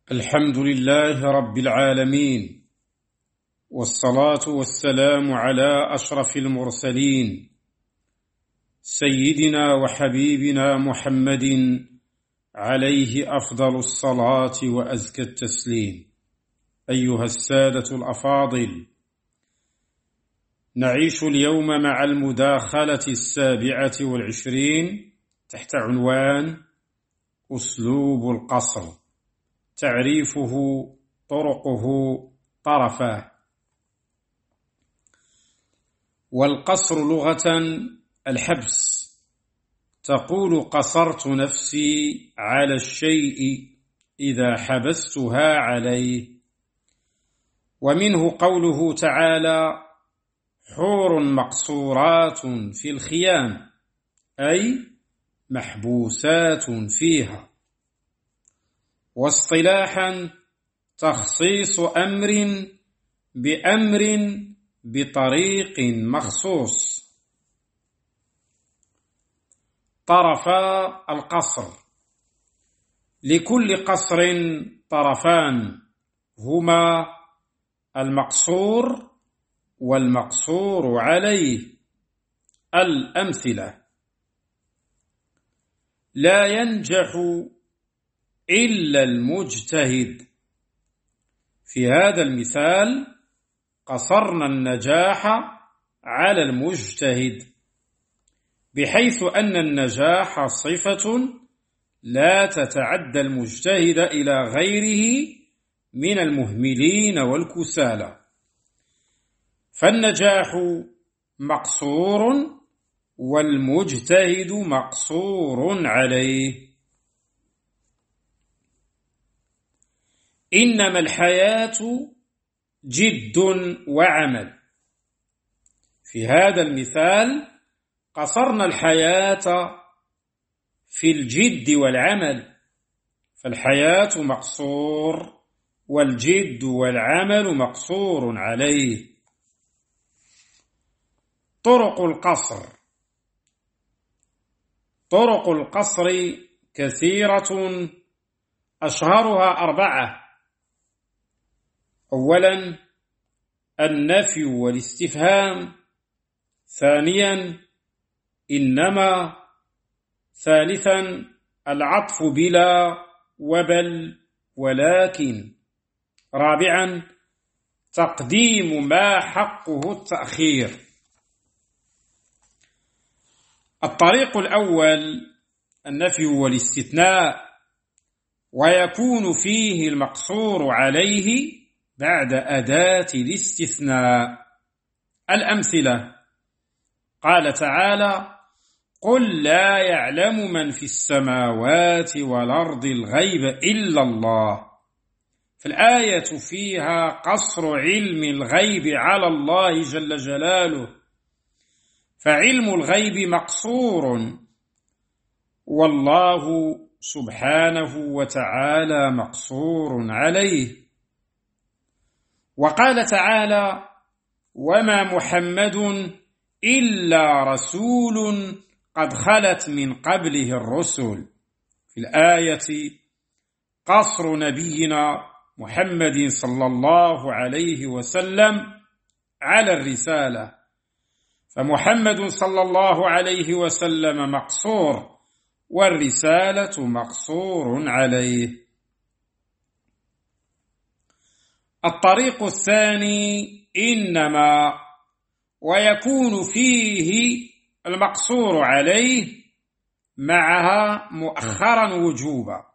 الحمد لله رب العالمين، والصلاة والسلام على أشرف المرسلين سيدنا وحبيبنا محمد عليه أفضل الصلاة وأزكى التسليم. أيها السادة الأفاضل، نعيش اليوم مع المداخلة 27 تحت عنوان أسلوب القصر، تعريفه، طرقه، طرفاه. والقصر لغة الحبس، تقول قصرت نفسي على الشيء إذا حبستها عليه. ومنه قوله تعالى: حور مقصورات في الخيام، أي محبوسات فيها. واصطلاحا تخصيص أمر بأمر بطريق مخصوص. طرفا القصر: لكل قصر طرفان، هما المقصور والمقصور عليه. الأمثلة: لا ينجح إلا المجتهد. في هذا المثال قصرنا النجاح على المجتهد، بحيث أن النجاح صفة لا تتعدى المجتهد إلى غيره من المهملين والكسالى، فالنجاح مقصور والمجتهد مقصور عليه. إنما الحياة جد وعمل. في هذا المثال قصرنا الحياة في الجد والعمل، فالحياة مقصور والجد والعمل مقصور عليه. طرق القصر: طرق القصر كثيرة، أشهرها 4. أولا النفي والاستفهام، ثانيا إنما، ثالثا العطف بلا وبل ولكن، رابعا تقديم ما حقه التأخير. الطريق الأول النفي والاستثناء، ويكون فيه المقصور عليه بعد أداة الاستثناء. الأمثلة: قال تعالى: قل لا يعلم من في السماوات والأرض الغيب إلا الله. فالآية فيها قصر علم الغيب على الله جل جلاله، فعلم الغيب مقصور، والله سبحانه وتعالى مقصور عليه. وقال تعالى: وما محمد إلا رسول قد خلت من قبله الرسل. في الآية قصر نبينا محمد صلى الله عليه وسلم على الرسالة، فمحمد صلى الله عليه وسلم مقصور والرسالة مقصور عليه. الطريق الثاني إنما، ويكون فيه المقصور عليه معها مؤخرا وجوبا.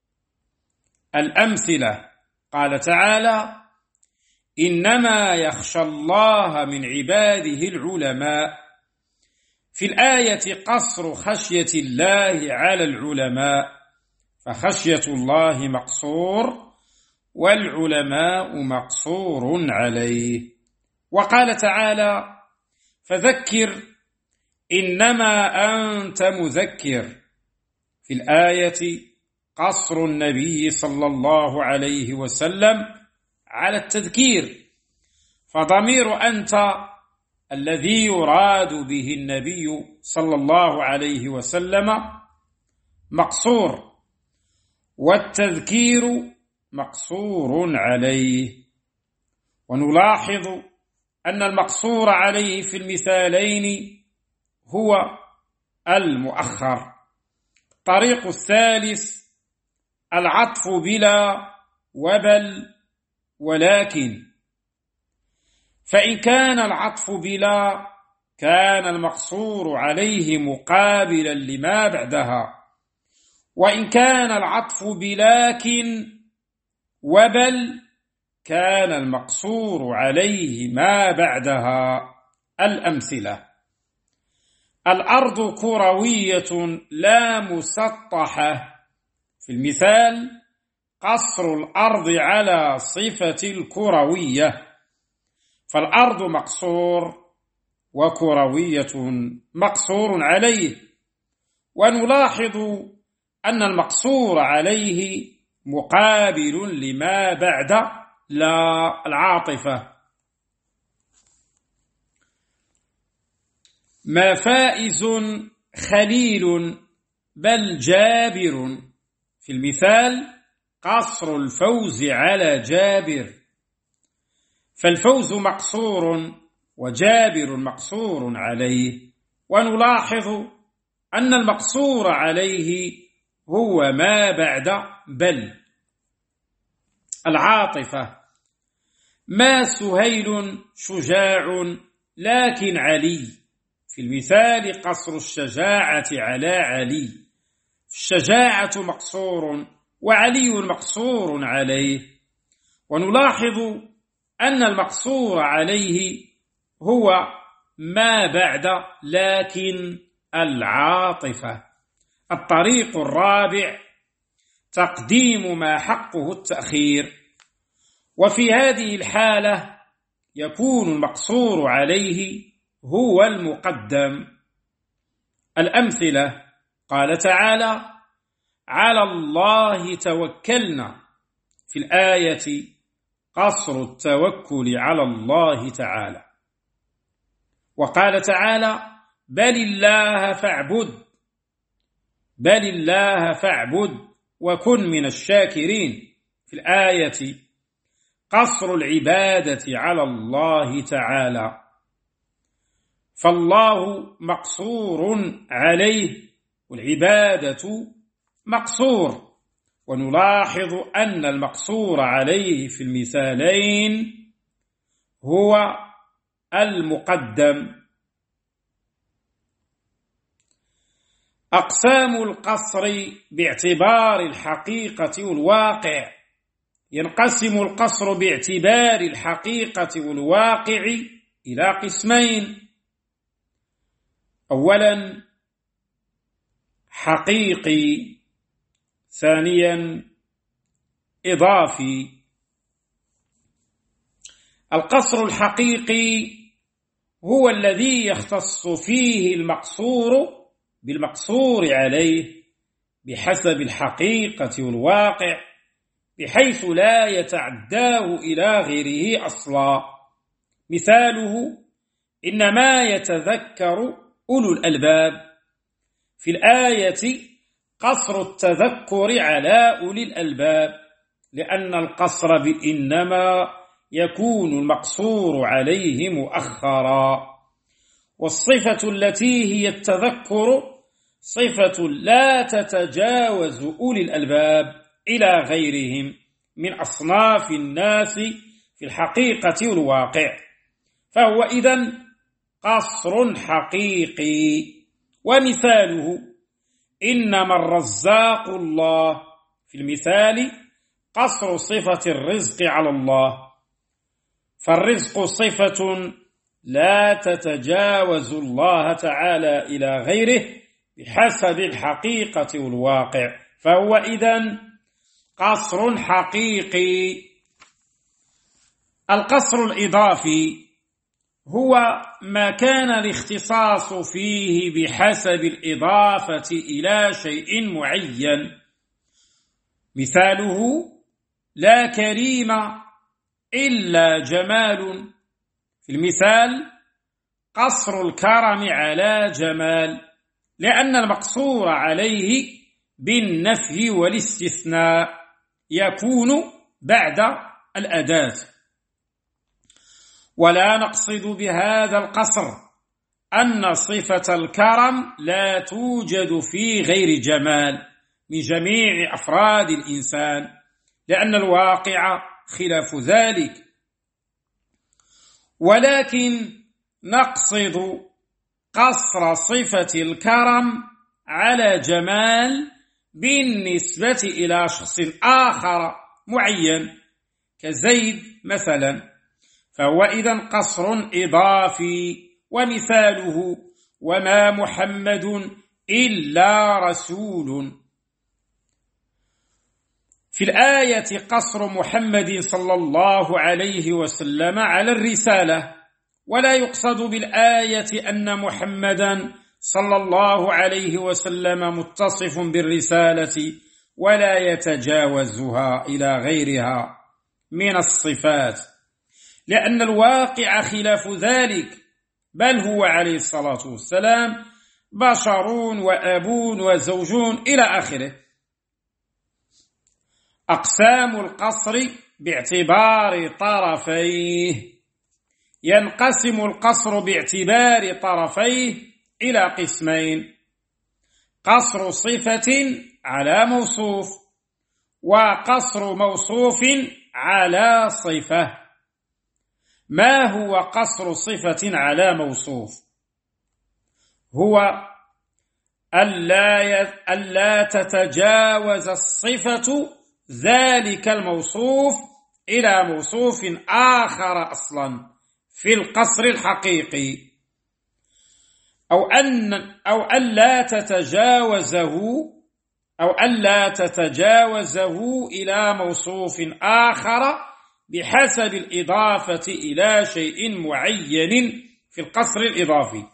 الأمثلة: قال تعالى: إنما يخشى الله من عباده العلماء. في الآية قصر خشية الله على العلماء، فخشية الله مقصور والعلماء مقصور عليه. وقال تعالى: فذكر إنما أنت مذكر. في الآية قصر النبي صلى الله عليه وسلم على التذكير، فضمير أنت الذي يراد به النبي صلى الله عليه وسلم مقصور، والتذكير مقصور عليه. ونلاحظ أن المقصور عليه في المثالين هو المؤخر. الطريق الثالث العطف بلا وبل ولكن، فإن كان العطف بلا كان المقصور عليه مقابلا لما بعدها، وإن كان العطف بلكن وبل كان المقصور عليه ما بعدها. الأمثلة: الأرض كروية لا مسطحة. في المثال قصر الأرض على صفة الكروية، فالأرض مقصور وكروية مقصور عليه. ونلاحظ أن المقصور عليه مقابل لما بعد لا العاطفة. ما فائز خليل بل جابر. في المثال قصر الفوز على جابر، فالفوز مقصور وجابر مقصور عليه. ونلاحظ أن المقصور عليه هو ما بعد بل. العاطفة: ما سهيل شجاع لكن علي. في المثال قصر الشجاعة على علي، الشجاعة مقصور وعلي مقصور عليه. ونلاحظ أن المقصور عليه هو ما بعد لكن العاطفة. الطريق الرابع تقديم ما حقه التأخير، وفي هذه الحالة يكون المقصور عليه هو المقدم. الأمثلة: قال تعالى: على الله توكلنا. في الآية قصر التوكل على الله تعالى. وقال تعالى: بل الله فاعبد وكن من الشاكرين. في الآية قصر العبادة على الله تعالى، فالله مقصور عليه والعبادة مقصور. ونلاحظ أن المقصور عليه في المثالين هو المقدم. أقسام القصر باعتبار الحقيقة والواقع: ينقسم القصر باعتبار الحقيقة والواقع إلى قسمين: أولا حقيقي، ثانيا إضافي. القصر الحقيقي هو الذي يختص فيه المقصور بالمقصور عليه بحسب الحقيقة والواقع، بحيث لا يتعداه إلى غيره أصلا. مثاله: إنما يتذكر أولو الألباب. في الآية قصر التذكر على أولي الألباب، لأن القصر بإنما يكون المقصور عليه مؤخرا. والصفة التي هي التذكر صفة لا تتجاوز أولي الألباب إلى غيرهم من أصناف الناس في الحقيقة والواقع، فهو إذن قصر حقيقي. ومثاله: إنما الرزاق الله. في المثال قصر صفة الرزق على الله، فالرزق صفة لا تتجاوز الله تعالى إلى غيره بحسب الحقيقة والواقع، فهو إذن قصر حقيقي. القصر الإضافي هو ما كان الاختصاص فيه بحسب الإضافة إلى شيء معين. مثاله: لا كريم إلا جمال. في المثال قصر الكرم على جمال، لأن المقصور عليه بالنفي والاستثناء يكون بعد الأداة. ولا نقصد بهذا القصر أن صفة الكرم لا توجد في غير جمال من جميع أفراد الإنسان، لأن الواقع خلاف ذلك، ولكن نقصد قصر صفة الكرم على جمال بالنسبة إلى شخص آخر معين كزيد مثلا، فهو إذن قصر إضافي. ومثاله: وما محمد إلا رسول. في الآية قصر محمد صلى الله عليه وسلم على الرسالة، ولا يقصد بالآية أن محمدا صلى الله عليه وسلم متصف بالرسالة ولا يتجاوزها إلى غيرها من الصفات، لأن الواقع خلاف ذلك، بل هو عليه الصلاة والسلام بشر وأبون وزوجون إلى آخره. أقسام القصر باعتبار طرفيه: ينقسم القصر باعتبار طرفيه إلى قسمين: قصر صفة على موصوف، وقصر موصوف على صفة. ما هو قصر صفة على موصوف؟ هو ألا تتجاوز الصفة ذلك الموصوف إلى موصوف آخر أصلا في القصر الحقيقي، أو ألا تتجاوزه إلى موصوف آخر بحسب الإضافة إلى شيء معين في القصر الإضافي.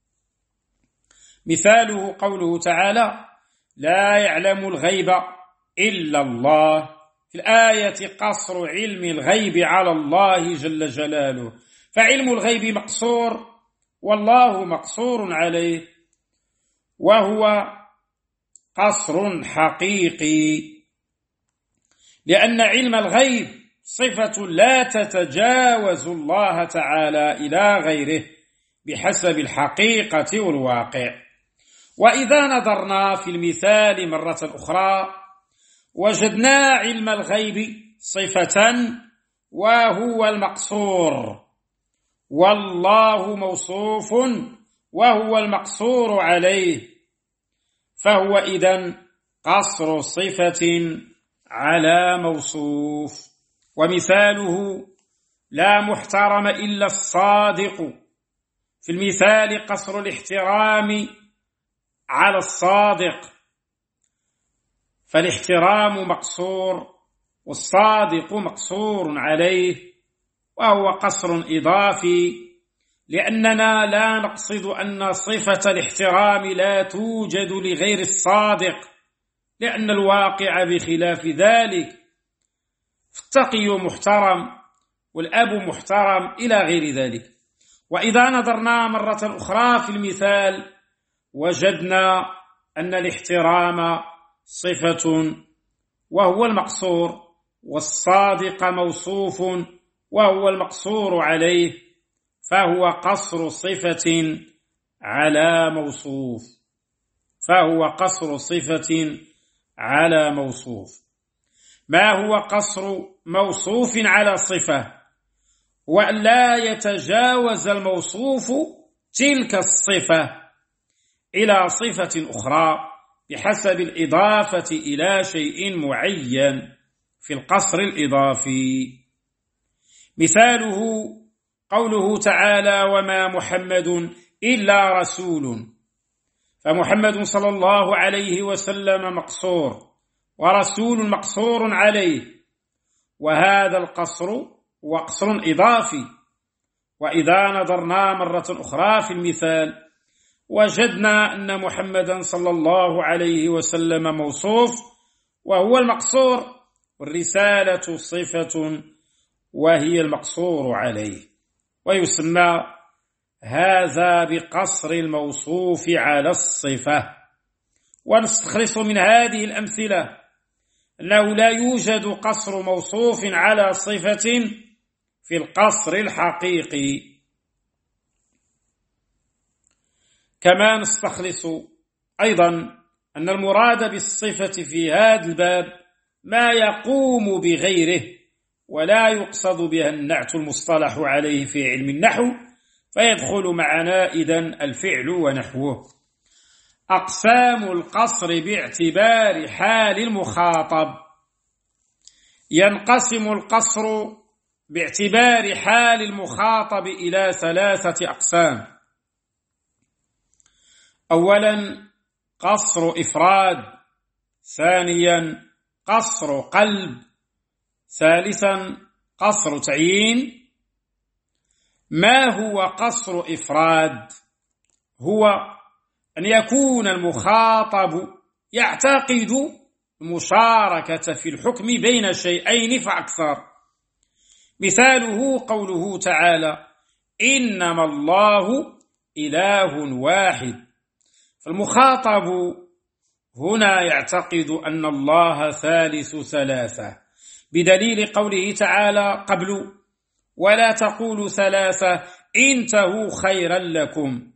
مثاله قوله تعالى: لا يعلم الغيب إلا الله. في الآية قصر علم الغيب على الله جل جلاله، فعلم الغيب مقصور والله مقصور عليه، وهو قصر حقيقي، لأن علم الغيب صفة لا تتجاوز الله تعالى إلى غيره بحسب الحقيقة والواقع. وإذا نظرنا في المثال مرة أخرى وجدنا علم الغيب صفة وهو المقصور، والله موصوف وهو المقصور عليه، فهو إذن قصر صفة على موصوف. ومثاله: لا محترم إلا الصادق. في المثال قصر الاحترام على الصادق، فالاحترام مقصور والصادق مقصور عليه، وهو قصر إضافي، لأننا لا نقصد أن صفة الاحترام لا توجد لغير الصادق، لأن الواقع بخلاف ذلك، فالتقي محترم والأب محترم إلى غير ذلك. وإذا نظرنا مرة أخرى في المثال وجدنا أن الاحترام صفة وهو المقصور، والصادق موصوف وهو المقصور عليه، فهو قصر صفة على موصوف. على موصوف. ما هو قصر موصوف على صفة؟ وأن لا يتجاوز الموصوف تلك الصفة إلى صفة أخرى بحسب الإضافة إلى شيء معين في القصر الإضافي. مثاله قوله تعالى: وما محمد إلا رسول. فمحمد صلى الله عليه وسلم مقصور، ورسول مقصور عليه، وهذا القصر وقصر إضافي. وإذا نظرنا مرة أخرى في المثال وجدنا أن محمدا صلى الله عليه وسلم موصوف وهو المقصور، والرسالة صفة وهي المقصور عليه، ويسمى هذا بقصر الموصوف على الصفة. ونستخلص من هذه الأمثلة أنه لا يوجد قصر موصوف على صفة في القصر الحقيقي. كما نستخلص أيضا أن المراد بالصفة في هذا الباب ما يقوم بغيره، ولا يقصد بها النعت المصطلح عليه في علم النحو، فيدخل معنا إذن الفعل ونحوه. أقسام القصر باعتبار حال المخاطب. ينقسم القصر باعتبار حال المخاطب إلى 3 أقسام. أولا قصر إفراد، ثانيا قصر قلب، ثالثا قصر تعيين. ما هو قصر إفراد؟ هو أن يكون المخاطب يعتقد المشاركة في الحكم بين شيئين فأكثر. مثاله قوله تعالى: إنما الله إله واحد. فالمخاطب هنا يعتقد أن الله ثالث ثلاثة، بدليل قوله تعالى قبل: ولا تقولوا ثلاثة انتهوا خيرا لكم.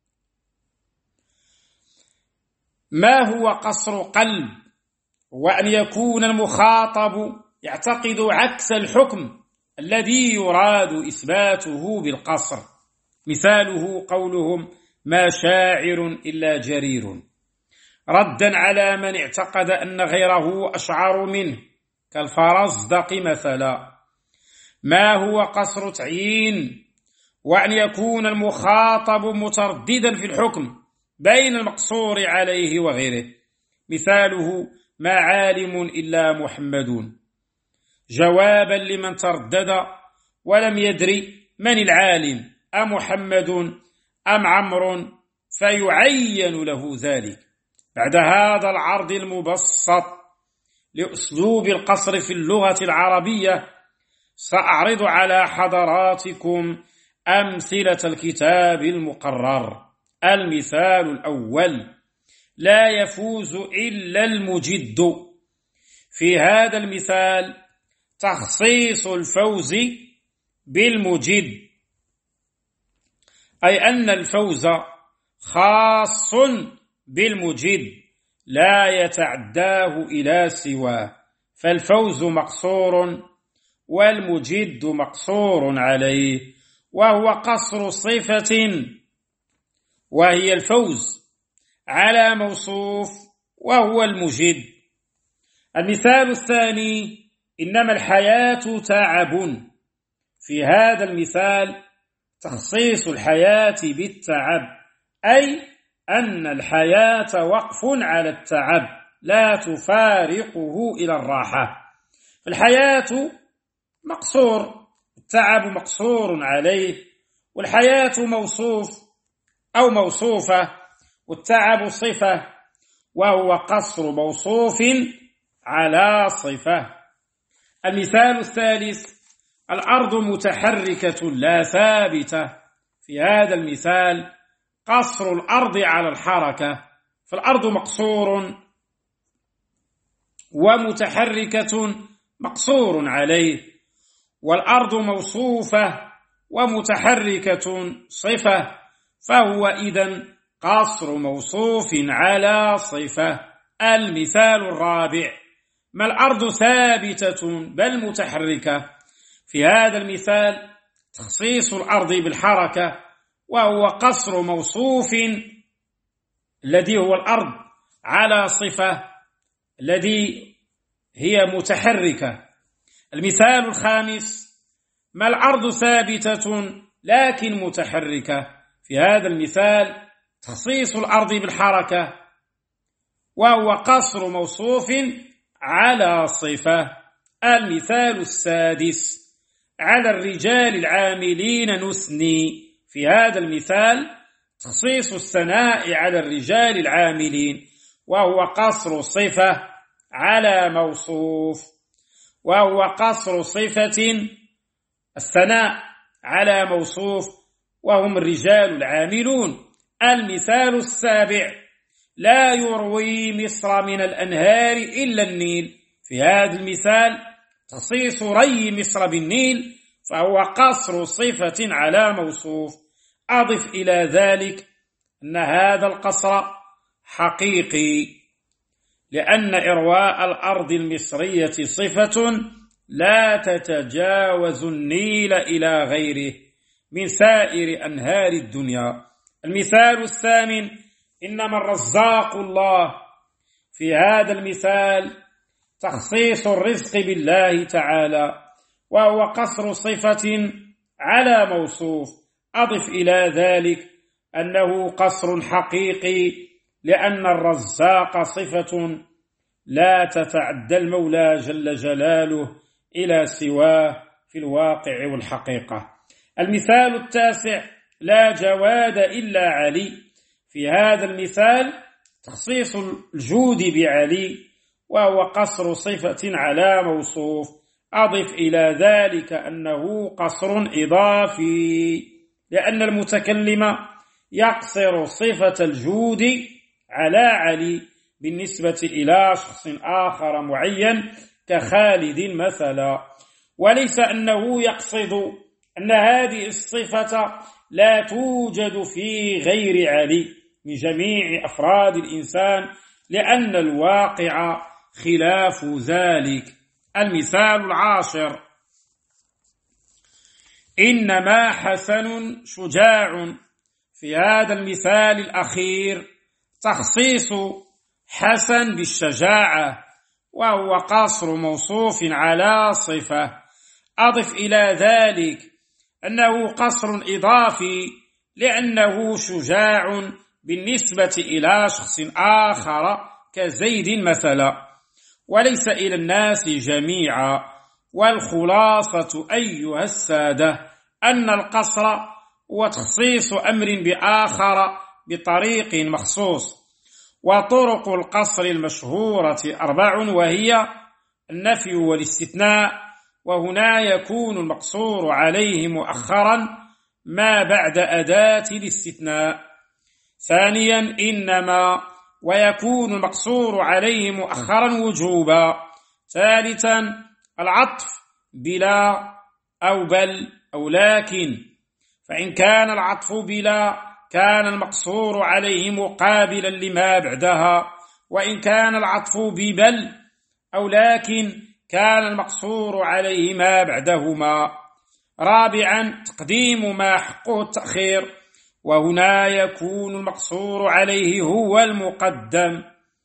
ما هو قصر قلب؟ وأن يكون المخاطب يعتقد عكس الحكم الذي يراد إثباته بالقصر. مثاله قولهم: ما شاعر إلا جرير، ردا على من اعتقد أن غيره أشعر منه كالفرزدق مثلا. ما هو قصر تعيين؟ وأن يكون المخاطب مترددا في الحكم بين المقصور عليه وغيره. مثاله: ما عالم إلا محمد، جوابا لمن تردد ولم يدري من العالم، أمحمد أم عمرو، فيعين له ذلك. بعد هذا العرض المبسط لأسلوب القصر في اللغة العربية، سأعرض على حضراتكم أمثلة الكتاب المقرر. المثال الأول: لا يفوز إلا المجد. في هذا المثال تخصيص الفوز بالمجد، أي أن الفوز خاص بالمجد لا يتعداه إلى سواه، فالفوز مقصور والمجد مقصور عليه، وهو قصر صفة وهي الفوز على موصوف وهو المجد. المثال الثاني: إنما الحياة تعب. في هذا المثال تخصيص الحياة بالتعب، أي أن الحياة وقف على التعب لا تفارقه إلى الراحة. فالحياة مقصور، التعب مقصور عليه، والحياة موصوف أو موصوفة، والتعب صفة، وهو قصر موصوف على صفة. المثال الثالث: الأرض متحركة لا ثابتة. في هذا المثال قصر الأرض على الحركة، فالأرض مقصور ومتحركة مقصور عليه، والأرض موصوفة ومتحركة صفة، فهو إذن قصر موصوف على صفة. المثال الرابع: ما الأرض ثابتة بل متحركة. في هذا المثال تخصيص الأرض بالحركة، وهو قصر موصوف الذي هو الأرض على صفة الذي هي متحركة. المثال الخامس: ما الأرض ثابتة لكن متحركة. في هذا المثال تخصيص الأرض بالحركة، وهو قصر موصوف على صفة. المثال السادس: على الرجال العاملين نثني. في هذا المثال تخصيص الثناء على الرجال العاملين، وهو قصر صفة على موصوف، وهو قصر صفة الثناء على موصوف وهم الرجال العاملون. المثال السابع: لا يروي مصر من الأنهار إلا النيل. في هذا المثال تخصيص ري مصر بالنيل، فهو قصر صفة على موصوف. أضف إلى ذلك أن هذا القصر حقيقي، لأن إرواء الأرض المصرية صفة لا تتجاوز النيل إلى غيره من سائر أنهار الدنيا. المثال الثامن: إنما الرزاق الله. في هذا المثال تخصيص الرزق بالله تعالى، وهو قصر صفة على موصوف. أضف إلى ذلك أنه قصر حقيقي، لأن الرزاق صفة لا تتعدى المولى جل جلاله إلى سواه في الواقع والحقيقة. المثال التاسع: لا جواد إلا علي. في هذا المثال تخصيص الجود بعلي، وهو قصر صفة على موصوف. أضف إلى ذلك أنه قصر إضافي، لأن المتكلم يقصر صفة الجود على علي بالنسبة إلى شخص آخر معين كخالد مثلا، وليس أنه يقصد أن هذه الصفة لا توجد في غير علي من جميع أفراد الإنسان، لأن الواقع خلاف ذلك. المثال العاشر: إنما حسن شجاع. في هذا المثال الأخير تخصيص حسن بالشجاعة، وهو قصر موصوف على صفة. أضف إلى ذلك أنه قصر إضافي، لأنه شجاع بالنسبة إلى شخص آخر كزيد مثلا، وليس إلى الناس جميعا. والخلاصة أيها السادة أن القصر هو تخصيص أمر بآخر بطريق مخصوص. وطرق القصر المشهورة 4، وهي النفي والاستثناء، وهنا يكون المقصور عليه مؤخرا ما بعد أداة الاستثناء. ثانيا إنما، ويكون المقصور عليه مؤخرا وجوبا. ثالثا العطف بلا أو بل أو لكن، فإن كان العطف بلا كان المقصور عليه مقابلا لما بعدها، وإن كان العطف ببل أو لكن كان المقصور عليه ما بعدهما. رابعا تقديم ما حقه التأخير، وهنا يكون المقصور عليه هو المقدم.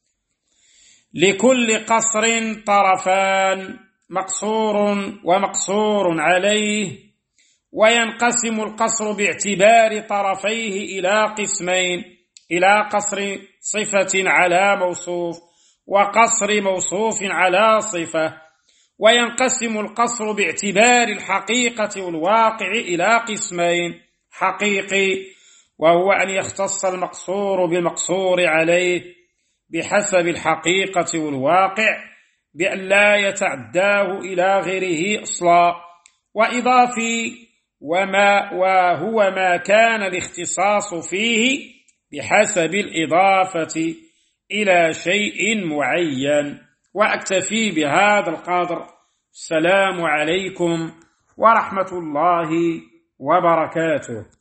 لكل قصر طرفان: مقصور ومقصور عليه. وينقسم القصر باعتبار طرفيه إلى قسمين: إلى قصر صفة على موصوف، وقصر موصوف على صفة. وينقسم القصر باعتبار الحقيقة والواقع إلى قسمين: حقيقي، وهو أن يختص المقصور بالمقصور عليه بحسب الحقيقة والواقع بأن لا يتعداه إلى غيره أصلا. وإضافي، وهو ما كان الاختصاص فيه بحسب الإضافة إلى شيء معين. وأكتفي بهذا القدر. السلام عليكم ورحمة الله وبركاته.